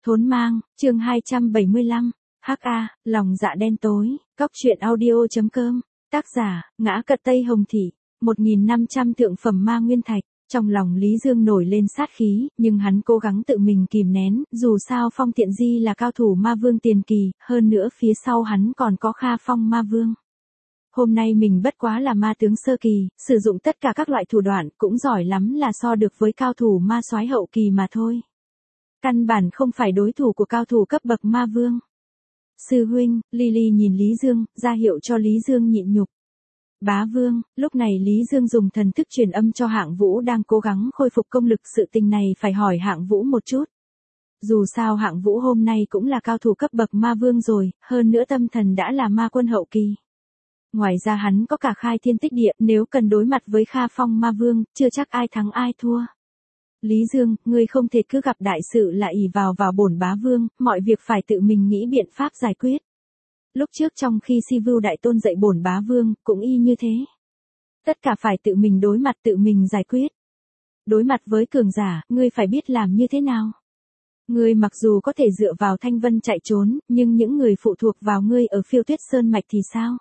Thốn mang, chương 275, HA, lòng dạ đen tối, Cóc truyện audio.com, tác giả, Ngã Cật Tây Hồng Thị, 1.500 thượng phẩm ma nguyên thạch. Trong lòng Lý Dương nổi lên sát khí, nhưng hắn cố gắng tự mình kìm nén, dù sao Phong Tiện Di là cao thủ ma vương tiền kỳ, hơn nữa phía sau hắn còn có Kha Phong ma vương. Hôm nay mình bất quá là ma tướng sơ kỳ, sử dụng tất cả các loại thủ đoạn, cũng giỏi lắm là so được với cao thủ ma soái hậu kỳ mà thôi. Căn bản không phải đối thủ của cao thủ cấp bậc ma vương. Sư huynh, Lily nhìn Lý Dương, ra hiệu cho Lý Dương nhịn nhục. Bá vương, lúc này Lý Dương dùng thần thức truyền âm cho Hạng Vũ đang cố gắng khôi phục công lực, sự tình này phải hỏi Hạng Vũ một chút. Dù sao Hạng Vũ hôm nay cũng là cao thủ cấp bậc ma vương rồi, hơn nữa tâm thần đã là ma quân hậu kỳ. Ngoài ra hắn có cả khai thiên tích địa, nếu cần đối mặt với Kha Phong ma vương, chưa chắc ai thắng ai thua. Lý Dương, ngươi không thể cứ gặp đại sự là ỷ vào bổn bá vương, mọi việc phải tự mình nghĩ biện pháp giải quyết. Lúc trước trong khi Si Vưu Đại Tôn dạy bổn bá vương, cũng y như thế. Tất cả phải tự mình đối mặt, tự mình giải quyết. Đối mặt với cường giả, ngươi phải biết làm như thế nào. Ngươi mặc dù có thể dựa vào Thanh Vân chạy trốn, nhưng những người phụ thuộc vào ngươi ở Phiêu Tuyết Sơn mạch thì sao?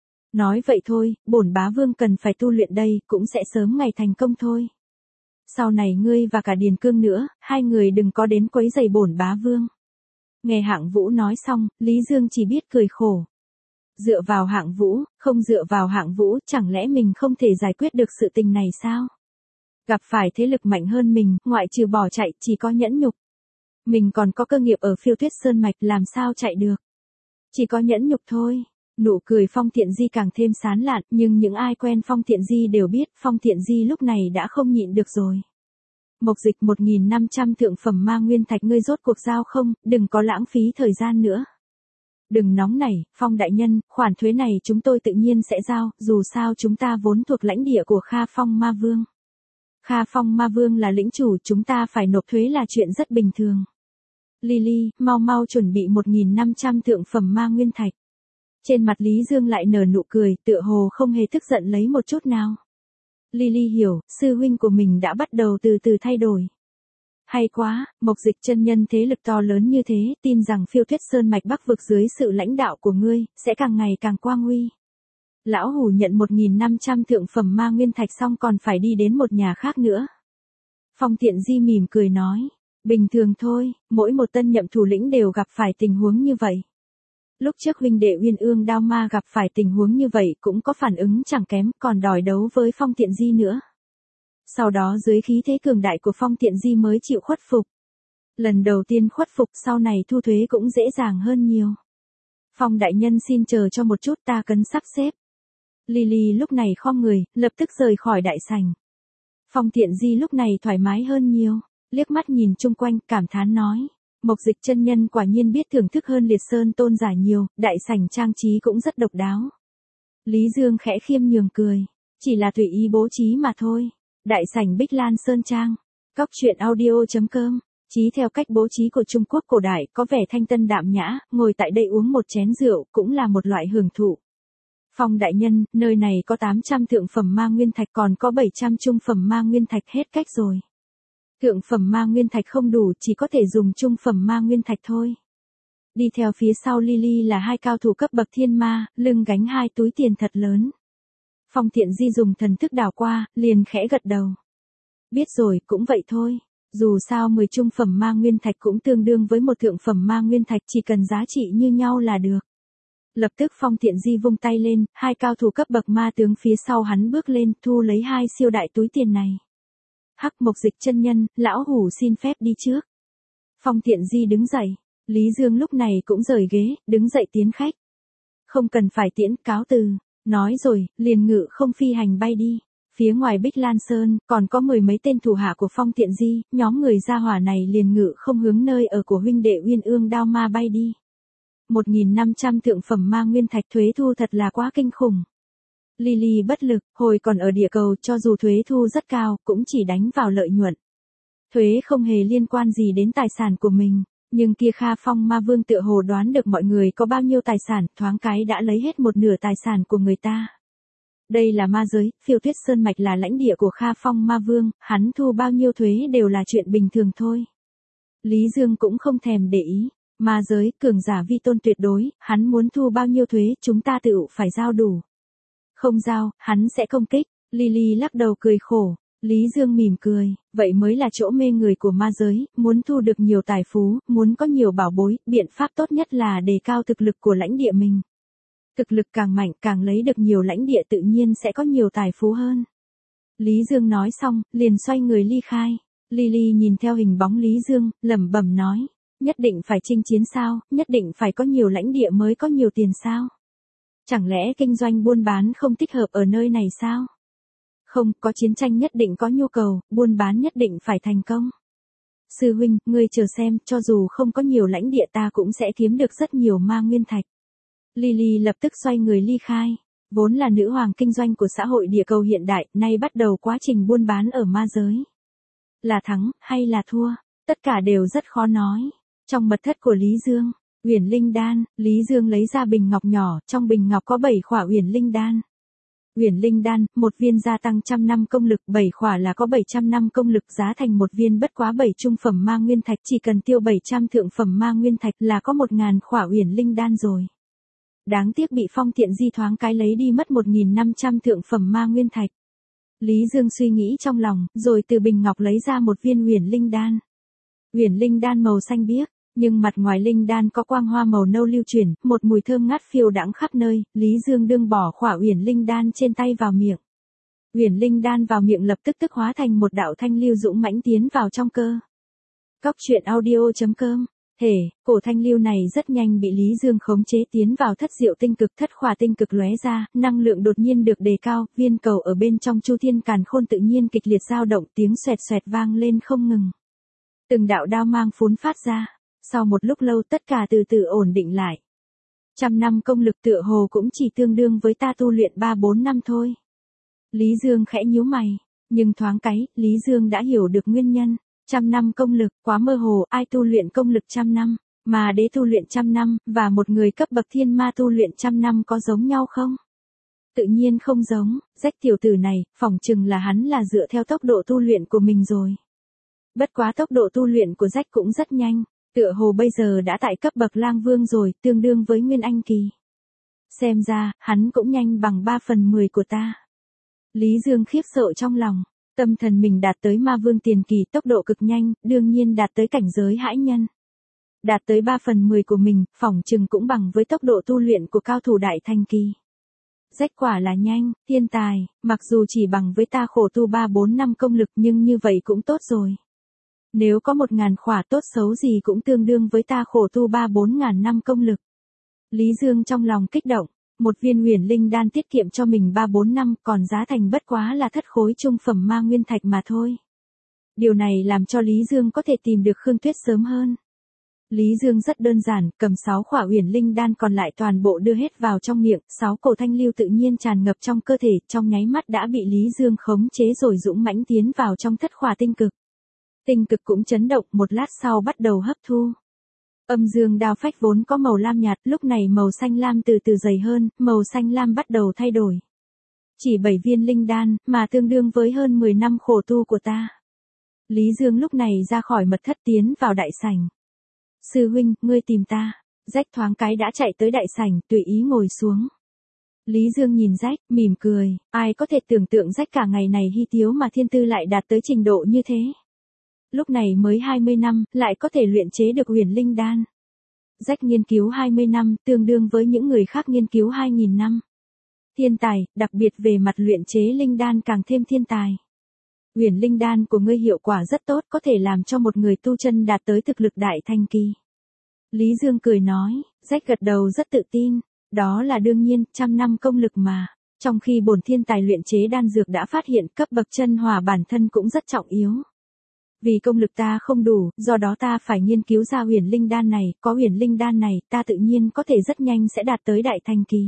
Nói vậy thôi, bổn bá vương cần phải tu luyện đây, cũng sẽ sớm ngày thành công thôi. Sau này ngươi và cả Điền Cương nữa, hai người đừng có đến quấy rầy bổn bá vương. Nghe Hạng Vũ nói xong, Lý Dương chỉ biết cười khổ. Dựa vào Hạng Vũ, không dựa vào Hạng Vũ, chẳng lẽ mình không thể giải quyết được sự tình này sao? Gặp phải thế lực mạnh hơn mình, ngoại trừ bỏ chạy, chỉ có nhẫn nhục. Mình còn có cơ nghiệp ở Phiêu Tuyết Sơn mạch, làm sao chạy được? Chỉ có nhẫn nhục thôi. Nụ cười Phong Thiện Di càng thêm sán lạn, nhưng những ai quen Phong Thiện Di đều biết Phong Thiện Di lúc này đã không nhịn được rồi. Mộc Dịch 1.500 thượng phẩm ma nguyên thạch, ngươi rốt cuộc giao không, đừng có lãng phí thời gian nữa. Đừng nóng nảy, Phong đại nhân, khoản thuế này chúng tôi tự nhiên sẽ giao, dù sao chúng ta vốn thuộc lãnh địa của Kha Phong ma vương. Kha Phong ma vương là lĩnh chủ, chúng ta phải nộp thuế là chuyện rất bình thường. Lily, mau chuẩn bị 1.500 thượng phẩm ma nguyên thạch. Trên mặt Lý Dương lại nở nụ cười, tựa hồ không hề tức giận lấy một chút nào. Lily hiểu, sư huynh của mình đã bắt đầu từ từ thay đổi. Hay quá, Mộc Dịch chân nhân thế lực to lớn như thế, tin rằng Phiêu Tuyết Sơn mạch Bắc vực dưới sự lãnh đạo của ngươi, sẽ càng ngày càng quang huy. Lão hủ nhận 1.500 thượng phẩm ma nguyên thạch xong còn phải đi đến một nhà khác nữa. Phong Tiện Di mỉm cười nói, bình thường thôi, mỗi một tân nhậm thủ lĩnh đều gặp phải tình huống như vậy. Lúc trước huynh đệ Uyên Ương Đao Ma gặp phải tình huống như vậy cũng có phản ứng chẳng kém, còn đòi đấu với Phong Tiện Di nữa. Sau đó dưới khí thế cường đại của Phong Tiện Di mới chịu khuất phục. Lần đầu tiên khuất phục, sau này thu thuế cũng dễ dàng hơn nhiều. Phong đại nhân xin chờ cho một chút, ta cần sắp xếp. Lily lúc này khom người, lập tức rời khỏi đại sảnh. Phong Tiện Di lúc này thoải mái hơn nhiều, liếc mắt nhìn chung quanh, cảm thán nói. Mộc Dịch chân nhân quả nhiên biết thưởng thức hơn Liệt Sơn tôn giả nhiều, đại sảnh trang trí cũng rất độc đáo. Lý Dương khẽ khiêm nhường cười, chỉ là tùy ý bố trí mà thôi. Đại sảnh Bích Lan Sơn Trang, Cóc truyện audio.com, trí theo cách bố trí của Trung Quốc cổ đại, có vẻ thanh tân đạm nhã, ngồi tại đây uống một chén rượu cũng là một loại hưởng thụ. Phong đại nhân, nơi này có 800 thượng phẩm ma nguyên thạch, còn có 700 trung phẩm ma nguyên thạch, hết cách rồi. Thượng phẩm ma nguyên thạch không đủ, chỉ có thể dùng trung phẩm ma nguyên thạch thôi. Đi theo phía sau Lily là hai cao thủ cấp bậc thiên ma, lưng gánh hai túi tiền thật lớn. Phong Thiện Di dùng thần thức đảo qua, liền khẽ gật đầu. Biết rồi, cũng vậy thôi. Dù sao 10 trung phẩm ma nguyên thạch cũng tương đương với một thượng phẩm ma nguyên thạch, chỉ cần giá trị như nhau là được. Lập tức Phong Thiện Di vung tay lên, hai cao thủ cấp bậc ma tướng phía sau hắn bước lên, thu lấy hai siêu đại túi tiền này. Hắc, Mộc Dịch chân nhân, lão hủ xin phép đi trước. Phong Thiện Di đứng dậy, Lý Dương lúc này cũng rời ghế, đứng dậy tiến khách. Không cần phải tiễn, cáo từ. Nói rồi, liền ngự không phi hành bay đi. Phía ngoài Bích Lan Sơn, còn có 10 mấy tên thủ hạ của Phong Thiện Di, nhóm người gia hỏa này liền ngự không hướng nơi ở của huynh đệ Uyên Ương Đao Ma bay đi. 1.500 thượng phẩm ma nguyên thạch, thuế thu thật là quá kinh khủng. Lily bất lực, hồi còn ở địa cầu, cho dù thuế thu rất cao, cũng chỉ đánh vào lợi nhuận. Thuế không hề liên quan gì đến tài sản của mình. Nhưng kia Kha Phong ma vương tựa hồ đoán được mọi người có bao nhiêu tài sản, thoáng cái đã lấy hết một nửa tài sản của người ta. Đây là ma giới, Phiêu Tuyết Sơn mạch là lãnh địa của Kha Phong ma vương, hắn thu bao nhiêu thuế đều là chuyện bình thường thôi. Lý Dương cũng không thèm để ý. Ma giới, cường giả vi tôn tuyệt đối, hắn muốn thu bao nhiêu thuế chúng ta tự phải giao đủ. Không giao, hắn sẽ công kích. Lily lắc đầu cười khổ. Lý Dương mỉm cười, vậy mới là chỗ mê người của ma giới, muốn thu được nhiều tài phú, muốn có nhiều bảo bối, biện pháp tốt nhất là đề cao thực lực của lãnh địa mình. Thực lực càng mạnh càng lấy được nhiều lãnh địa tự nhiên sẽ có nhiều tài phú hơn. Lý Dương nói xong, liền xoay người ly khai. Lily nhìn theo hình bóng Lý Dương, lẩm bẩm nói, nhất định phải chinh chiến sao, nhất định phải có nhiều lãnh địa mới có nhiều tiền sao? Chẳng lẽ kinh doanh buôn bán không thích hợp ở nơi này sao? Không, có chiến tranh nhất định có nhu cầu, buôn bán nhất định phải thành công. Sư huynh, ngươi chờ xem, cho dù không có nhiều lãnh địa ta cũng sẽ kiếm được rất nhiều ma nguyên thạch. Lily lập tức xoay người ly khai. Vốn là nữ hoàng kinh doanh của xã hội địa cầu hiện đại, nay bắt đầu quá trình buôn bán ở ma giới. Là thắng, hay là thua, tất cả đều rất khó nói. Trong mật thất của Lý Dương, Uyển Linh Đan, Lý Dương lấy ra bình ngọc nhỏ, trong bình ngọc có 7 khỏa Uyển Linh Đan. Uyển Linh Đan, một viên gia tăng 100 năm công lực, 7 khỏa là có 700 năm công lực, giá thành một viên bất quá 7 trung phẩm ma nguyên thạch, chỉ cần tiêu 700 thượng phẩm ma nguyên thạch là có 1000 khỏa Uyển Linh Đan rồi. Đáng tiếc bị Phong Thiện Di thoáng cái lấy đi mất 1500 thượng phẩm ma nguyên thạch. Lý Dương suy nghĩ trong lòng, rồi từ bình ngọc lấy ra một viên Uyển Linh Đan. Uyển Linh Đan màu xanh biếc, nhưng mặt ngoài linh đan có quang hoa màu nâu lưu chuyển, một mùi thơm ngát phiêu đãng khắp nơi. Lý Dương đương bỏ khỏa Uyển Linh Đan trên tay vào miệng. Uyển Linh Đan vào miệng lập tức hóa thành một đạo thanh lưu dũng mãnh tiến vào trong cơ. Cóc truyện audio.com. Cổ thanh lưu này rất nhanh bị Lý Dương khống chế tiến vào thất diệu tinh cực, thất khỏa tinh cực lóe ra, năng lượng đột nhiên được đề cao, viên cầu ở bên trong Chu Thiên Càn Khôn tự nhiên kịch liệt dao động, tiếng xoẹt xoẹt vang lên không ngừng. Từng đạo đao mang phún phát ra, sau một lúc lâu tất cả từ từ ổn định lại. 100 năm công lực tựa hồ cũng chỉ tương đương với ta tu luyện 3-4 năm thôi. Lý Dương khẽ nhíu mày, nhưng thoáng cái, Lý Dương đã hiểu được nguyên nhân. 100 năm công lực, quá mơ hồ, ai tu luyện công lực 100 năm, mà đế tu luyện 100 năm, và một người cấp bậc thiên ma tu luyện 100 năm có giống nhau không? Tự nhiên không giống, rách tiểu tử này, phỏng chừng là hắn là dựa theo tốc độ tu luyện của mình rồi. Bất quá tốc độ tu luyện của rách cũng rất nhanh, tựa hồ bây giờ đã tại cấp bậc lang vương rồi, tương đương với Nguyên Anh kỳ. Xem ra, hắn cũng nhanh bằng 3/10 của ta. Lý Dương khiếp sợ trong lòng. Tâm thần mình đạt tới ma vương tiền kỳ, tốc độ cực nhanh, đương nhiên đạt tới cảnh giới hãi nhân. Đạt tới 3/10 của mình, phỏng chừng cũng bằng với tốc độ tu luyện của cao thủ đại thành kỳ. Rách quả là nhanh, thiên tài, mặc dù chỉ bằng với ta khổ tu 3-4 năm công lực nhưng như vậy cũng tốt rồi. Nếu có 1000 khỏa tốt xấu gì cũng tương đương với ta khổ tu 3-4 ngàn năm công lực. Lý Dương trong lòng kích động. Một viên Uyển Linh Đan tiết kiệm cho mình 3-4 năm, còn giá thành bất quá là thất khối trung phẩm ma nguyên thạch mà thôi. Điều này làm cho Lý Dương có thể tìm được Khương Tuyết sớm hơn. Lý Dương rất đơn giản, cầm 6 khỏa Uyển Linh Đan còn lại toàn bộ đưa hết vào trong miệng, 6 cổ thanh lưu tự nhiên tràn ngập trong cơ thể, trong nháy mắt đã bị Lý Dương khống chế rồi dũng mãnh tiến vào trong thất khỏa tinh cực. Tinh cực cũng chấn động, một lát sau bắt đầu hấp thu. Âm dương đao phách vốn có màu lam nhạt, lúc này màu xanh lam từ từ dày hơn, màu xanh lam bắt đầu thay đổi. Chỉ 7 viên linh đan, mà tương đương với hơn 10 năm khổ tu của ta. Lý Dương lúc này ra khỏi mật thất tiến vào đại sảnh. Sư huynh, ngươi tìm ta. Rách thoáng cái đã chạy tới đại sảnh, tùy ý ngồi xuống. Lý Dương nhìn Rách, mỉm cười, ai có thể tưởng tượng Rách cả ngày này hy tiếu mà thiên tư lại đạt tới trình độ như thế. Lúc này mới 20 năm, lại có thể luyện chế được Uyển Linh Đan. Rách nghiên cứu 20 năm, tương đương với những người khác nghiên cứu 2000 năm. Thiên tài, đặc biệt về mặt luyện chế linh đan càng thêm thiên tài. Uyển Linh Đan của ngươi hiệu quả rất tốt, có thể làm cho một người tu chân đạt tới thực lực đại thành kỳ. Lý Dương cười nói, Rách gật đầu rất tự tin, đó là đương nhiên, 100 năm công lực mà. Trong khi bổn thiên tài luyện chế đan dược đã phát hiện cấp bậc chân hỏa bản thân cũng rất trọng yếu. Vì công lực ta không đủ, do đó ta phải nghiên cứu ra Uyển Linh Đan này, có Uyển Linh Đan này, ta tự nhiên có thể rất nhanh sẽ đạt tới đại thành kỳ.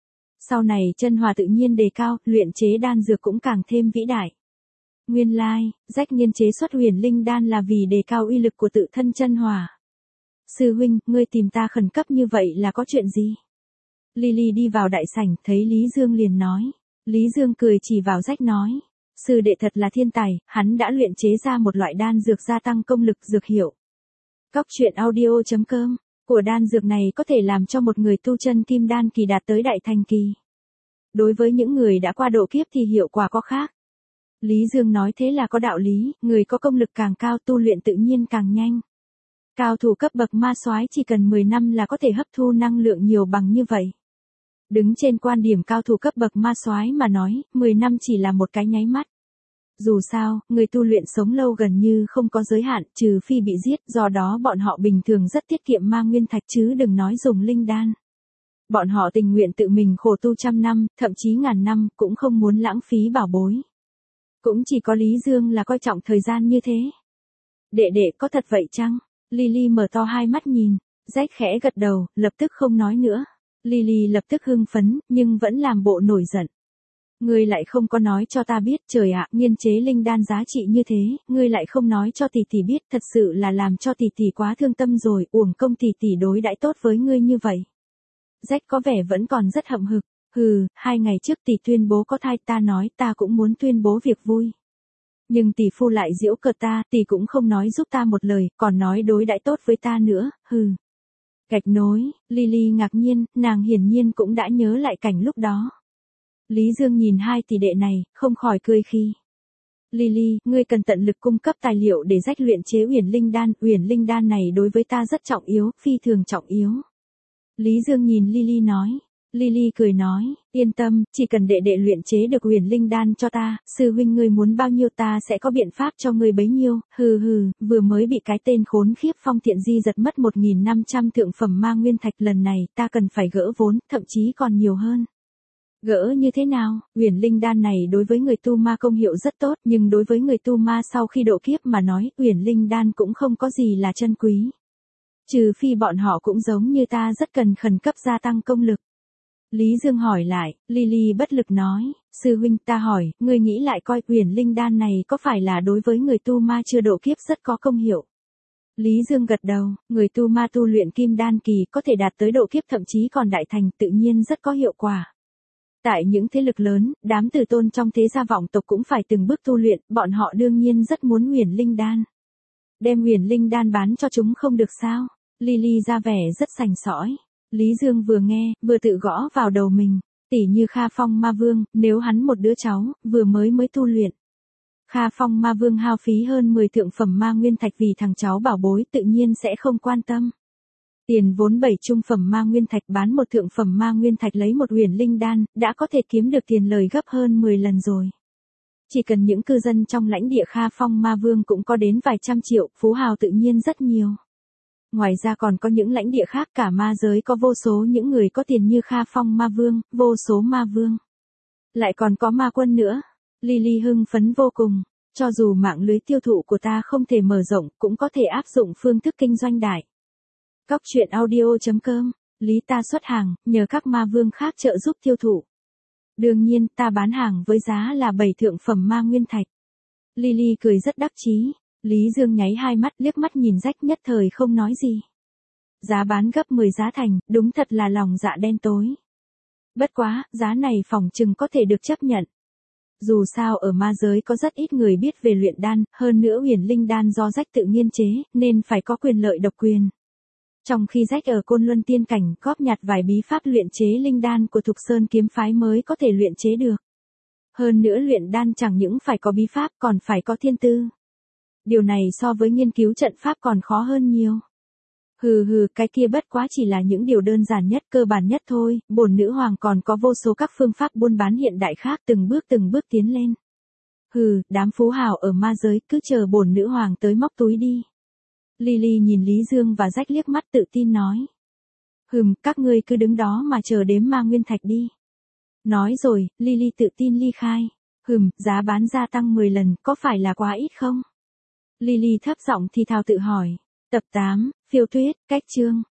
Sau này chân hỏa tự nhiên đề cao, luyện chế đan dược cũng càng thêm vĩ đại. Nguyên lai, Rách nghiên chế xuất Uyển Linh Đan là vì đề cao uy lực của tự thân chân hỏa. Sư huynh, ngươi tìm ta khẩn cấp như vậy là có chuyện gì? Lily đi vào đại sảnh, thấy Lý Dương liền nói. Lý Dương cười chỉ vào Rách nói. Sư đệ thật là thiên tài, hắn đã luyện chế ra một loại đan dược gia tăng công lực dược hiệu. Cóc truyện audio.com, của đan dược này có thể làm cho một người tu chân kim đan kỳ đạt tới đại thành kỳ. Đối với những người đã qua độ kiếp thì hiệu quả có khác. Lý Dương nói thế là có đạo lý, người có công lực càng cao tu luyện tự nhiên càng nhanh. Cao thủ cấp bậc ma soái chỉ cần 10 năm là có thể hấp thu năng lượng nhiều bằng như vậy. Đứng trên quan điểm cao thủ cấp bậc ma soái mà nói, 10 năm chỉ là một cái nháy mắt. Dù sao, người tu luyện sống lâu gần như không có giới hạn, trừ phi bị giết, do đó bọn họ bình thường rất tiết kiệm ma nguyên thạch chứ đừng nói dùng linh đan. Bọn họ tình nguyện tự mình khổ tu trăm năm, thậm chí ngàn năm, cũng không muốn lãng phí bảo bối. Cũng chỉ có Lý Dương là coi trọng thời gian như thế. Đệ đệ có thật vậy chăng? Lily mở to hai mắt nhìn, Jack khẽ gật đầu, lập tức không nói nữa. Lily lập tức hưng phấn, nhưng vẫn làm bộ nổi giận. Ngươi lại không có nói cho ta biết, trời ạ, nghiên chế linh đan giá trị như thế, ngươi lại không nói cho tỷ tỷ biết, thật sự là làm cho tỷ tỷ quá thương tâm rồi, uổng công tỷ tỷ đối đãi tốt với ngươi như vậy. Jack có vẻ vẫn còn rất hậm hực, 2 ngày trước tỷ tuyên bố có thai, ta nói ta cũng muốn tuyên bố việc vui. Nhưng tỷ phu lại giễu cợt ta, tỷ cũng không nói giúp ta một lời, còn nói đối đãi tốt với ta nữa, Gạch nối, Lily ngạc nhiên, nàng hiển nhiên cũng đã nhớ lại cảnh lúc đó. Lý Dương nhìn hai tỷ đệ này, không khỏi cười khi. Lily, ngươi cần tận lực cung cấp tài liệu để Jack luyện chế uyển linh đan này đối với ta rất trọng yếu, phi thường trọng yếu. Lý Dương nhìn Lily nói. Lily cười nói, yên tâm, chỉ cần đệ đệ luyện chế được uyển linh đan cho ta, sư huynh ngươi muốn bao nhiêu ta sẽ có biện pháp cho ngươi bấy nhiêu, vừa mới bị cái tên khốn khiếp Phong Thiện Di giật mất 1.500 thượng phẩm ma nguyên thạch, lần này ta cần phải gỡ vốn, thậm chí còn nhiều hơn. Gỡ như thế nào? Uyển linh đan này đối với người tu ma công hiệu rất tốt, nhưng đối với người tu ma sau khi độ kiếp mà nói, uyển linh đan cũng không có gì là chân quý. Trừ phi bọn họ cũng giống như ta rất cần khẩn cấp gia tăng công lực. Lý Dương hỏi lại, Lily bất lực nói, sư huynh ta hỏi, ngươi nghĩ lại coi uyển linh đan này có phải là đối với người tu ma chưa độ kiếp rất có công hiệu. Lý Dương gật đầu, người tu ma tu luyện kim đan kỳ có thể đạt tới độ kiếp thậm chí còn đại thành tự nhiên rất có hiệu quả. Tại những thế lực lớn, đám tử tôn trong thế gia vọng tộc cũng phải từng bước tu luyện, bọn họ đương nhiên rất muốn uyển linh đan. Đem uyển linh đan bán cho chúng không được sao? Lily ra vẻ rất sành sỏi. Lý Dương vừa nghe, vừa tự gõ vào đầu mình, tỉ như Kha Phong Ma Vương, nếu hắn một đứa cháu, vừa mới tu luyện. Kha Phong Ma Vương hao phí hơn 10 thượng phẩm ma nguyên thạch vì thằng cháu bảo bối tự nhiên sẽ không quan tâm. Tiền vốn 7 trung phẩm ma nguyên thạch bán một thượng phẩm ma nguyên thạch lấy một uyển linh đan, đã có thể kiếm được tiền lời gấp hơn 10 lần rồi. Chỉ cần những cư dân trong lãnh địa Kha Phong Ma Vương cũng có đến vài trăm triệu, phú hào tự nhiên rất nhiều. Ngoài ra còn có những lãnh địa khác, cả ma giới có vô số những người có tiền như Kha Phong Ma Vương, vô số ma vương. Lại còn có ma quân nữa. Lily hưng phấn vô cùng, cho dù mạng lưới tiêu thụ của ta không thể mở rộng, cũng có thể áp dụng phương thức kinh doanh đại. Cóc truyện audio.com, Lý ta xuất hàng, nhờ các ma vương khác trợ giúp tiêu thụ. Đương nhiên, ta bán hàng với giá là 7 thượng phẩm ma nguyên thạch. Lily cười rất đắc chí. Lý Dương nháy hai mắt, liếc mắt nhìn Jack, nhất thời không nói gì. Giá bán gấp 10 giá thành, đúng thật là lòng dạ đen tối. Bất quá, giá này phỏng chừng có thể được chấp nhận. Dù sao ở ma giới có rất ít người biết về luyện đan, hơn nữa uyển linh đan do Jack tự nghiên chế, nên phải có quyền lợi độc quyền. Trong khi Jack ở Côn Luân Tiên Cảnh góp nhặt vài bí pháp luyện chế linh đan của Thục Sơn kiếm phái mới có thể luyện chế được. Hơn nữa luyện đan chẳng những phải có bí pháp còn phải có thiên tư. Điều này so với nghiên cứu trận pháp còn khó hơn nhiều. Cái kia bất quá chỉ là những điều đơn giản nhất, cơ bản nhất thôi, bổn nữ hoàng còn có vô số các phương pháp buôn bán hiện đại khác, từng bước tiến lên. Đám phú hào ở ma giới, cứ chờ bổn nữ hoàng tới móc túi đi. Lily nhìn Lý Dương và Jack liếc mắt tự tin nói. Các ngươi cứ đứng đó mà chờ đếm ma nguyên thạch đi. Nói rồi, Lily tự tin ly khai. Giá bán gia tăng 10 lần, có phải là quá ít không? Lily thấp giọng thì thào tự hỏi. Tập 8, phiêu tuyết, cách chương.